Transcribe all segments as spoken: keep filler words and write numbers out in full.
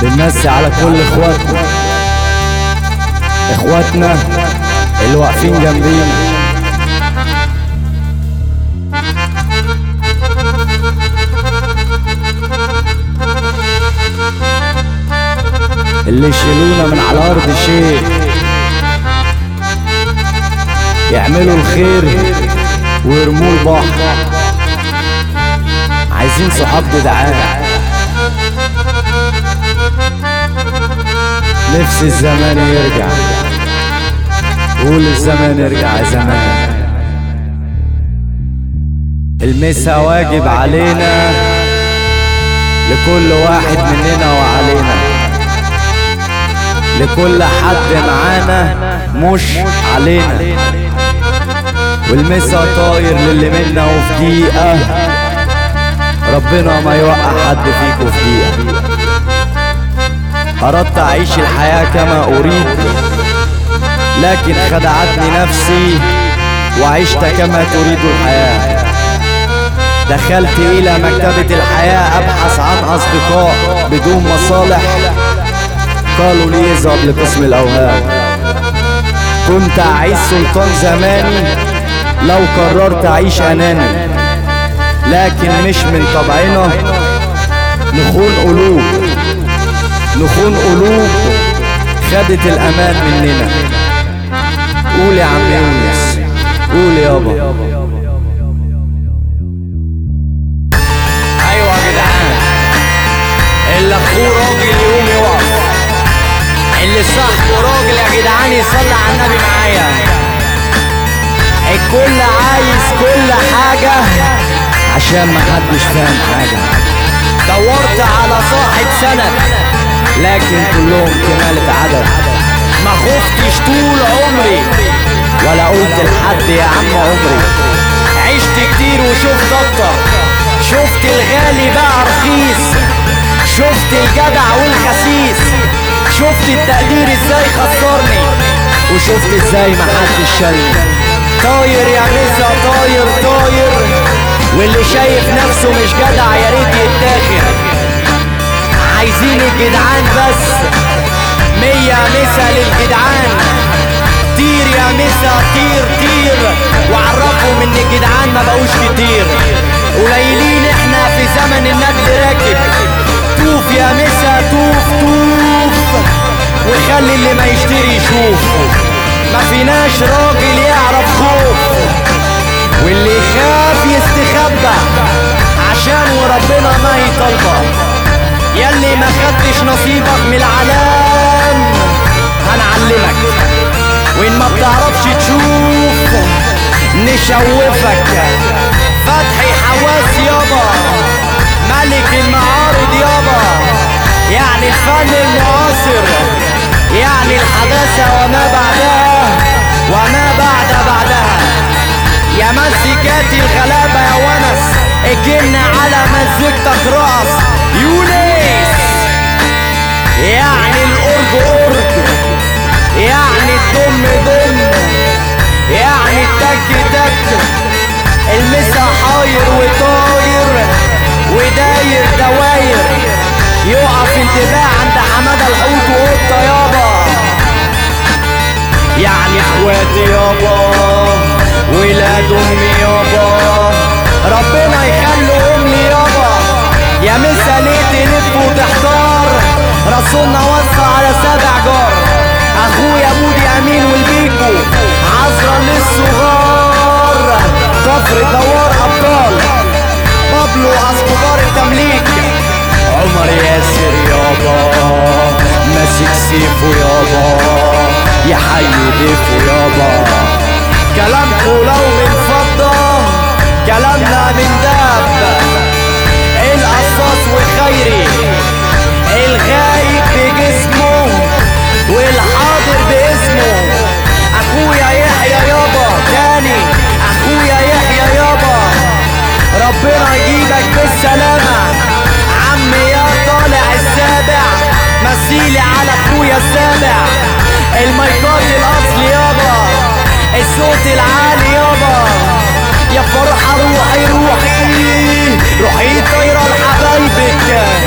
بنمسي على كل اخواتنا اخواتنا اللي واقفين جنبينا، اللي يشيلونا من على الارض شيء، يعملوا الخير ويرموه البحر. عايزين صحاب جدعان، نفس الزمان يرجع، قول الزمان يرجع يا زمان. المسا واجب علينا لكل واحد مننا وعلينا، لكل حد معانا مش علينا. والمسا طاير للي منا وفي دقيقة، ربنا ما يوقع حد فيكوا في دقيقة. أردت أعيش الحياة كما أريد، لكن خدعتني نفسي وعشت كما تريد الحياة. دخلت إلى مكتبة الحياة أبحث عن أصدقاء بدون مصالح، قالوا لي اذهب لقسم الأوهام. كنت أعيش سلطان زماني لو قررت أعيش أناني، لكن مش من طبعنا نخون قلوب، نخون قلوب خدت الأمان مننا. قول يا عم يونس، قول يابا. أيوة يا جدعان، اللي أخوه راجل يقوم يقف، اللي صاحبه راجل يا جدعان يصلي على النبي معايا. الكل عايز كل حاجة عشان محدش فاهم حاجة. دورت على صاحب سند لكن كلهم كمالة عدد. ما خفتش طول عمري ولا قلت لحد يا عم عمري. عشت كتير وشفت اكتر، شفت الغالي بقى رخيص، شفت الجدع والخسيس، شفت التقدير ازاي خسرني، وشفت ازاي محدش شالني. طاير يا مسا طاير طاير، واللي شايف نفسه مش جدع يا ريت يتاخد. عايزين الجدعان بس، مية مسا للجدعان. طير يا مسا طير طير، وعرفهم ان الجدعان ما بقوش كتير. قليلين احنا في زمن النجد راكب. توف يا مسا توف توف، وخلي اللي ما يشتري يشوف. ما فيناش راجل يعرف خوف، واللي يخاف يستخبى عشان وربنا ما يطلبه. ياللي ما خدتش نصيبك من العالم هنعلمك، وإن ما بتعرفش تشوف نشوفك. فتحي حواس يابا، ملك المعارض يابا، يعني الفن المعاصر، يعني الحداثة وما بعدها وما بعد بعدها. يا مزيكاتي الغلابة يا ونس، اجينا على مزيكتك راس يونس. يعني الأرج أرج، يعني الدم دم، يعني التك تك. المسا حاير وطاير وداير دواير. يقف انتباه عند حمادة الحوت وقطة يابا. يعني اخواتي يابا، ولاد امي يابا، ربنا يخليهم لي يابا. يا مسا ليه تلف وتحتار، رسولنا وصى على سبع جار. اخويا بودي امين والبيكو، عذرا للصغار، كفر دوار ابطال، بابلو اسكوبار التمليك، عمر ياسر يابا، ماسك سيفو يابا، يا حي ضيفو يابا. كلامكو لو من فضة، كلامنا من دهب. القصاص وخيري، الغايب بجسمه والحاضر باسمه. اخويا يحيى يابا تاني، اخويا يحيى يابا، ربنا يجيبك بالسلامة. عمي يا طالع السابع، مثيلي على اخويا السابع. المايكات الاصل يابا، الصوت العالي يابا. يا فرحة روحي روحي روحي طايرة لحبايبك،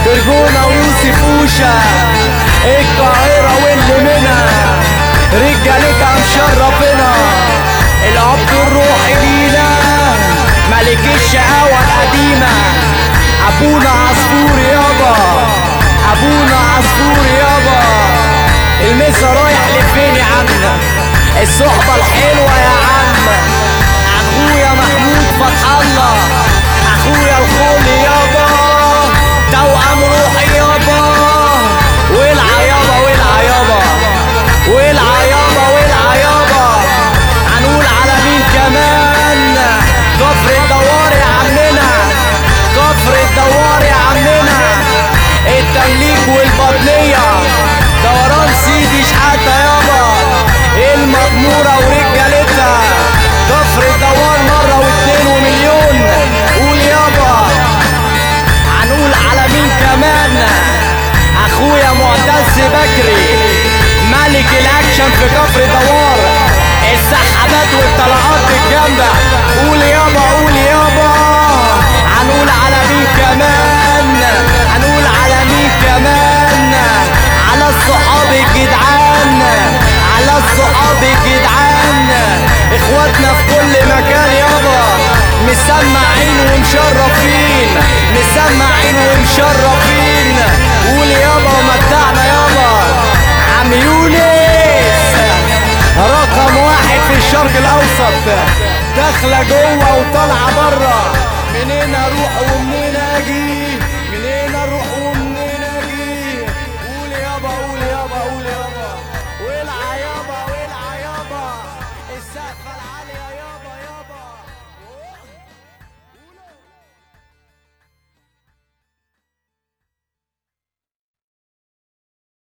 والجونة ويوسف اوشا، القاهرة واللي منها رجالتها مشرفنا، الاب الروحي لينا ملك الشقاوة القديمة، ابونا عصفور يابا، ابونا عصفور يابا. المسا رايح لفين يا عم؟ الصحبة الحلوة يا عم، اخويا محمود فتح الله، اخويا الخول يابا، توأم روحي يابا، والع يابا والع يابا والع يابا والع يابا. هنقول على مين كمان؟ كفر الدوار يا عمنا، كفر الدوار يا عمنا، التمليك والبطنية، دوران سيدي شحاتة يابا، المغمورة ورجالتها، كفر الدوار مرة واتنين ومليون. قول يابا. هنقول على مين كمان؟ اخويا معتز بكري، ملك الاكشن في كفر دوار، السحابات والطلقات الجامدة. قول يابا قول يابا. هنقول على مين كمان؟ هنقول على مين كمان؟ على الصحاب الجدعان، على الصحاب الجدعان، اخواتنا في كل مكان يابا، مسمعين ومشرفين، مسمعين ومشرفين. قول يابا ومتعنا يابا. عم يونس رقم واحد في الشرق الاوسط، داخله جوه وطالعه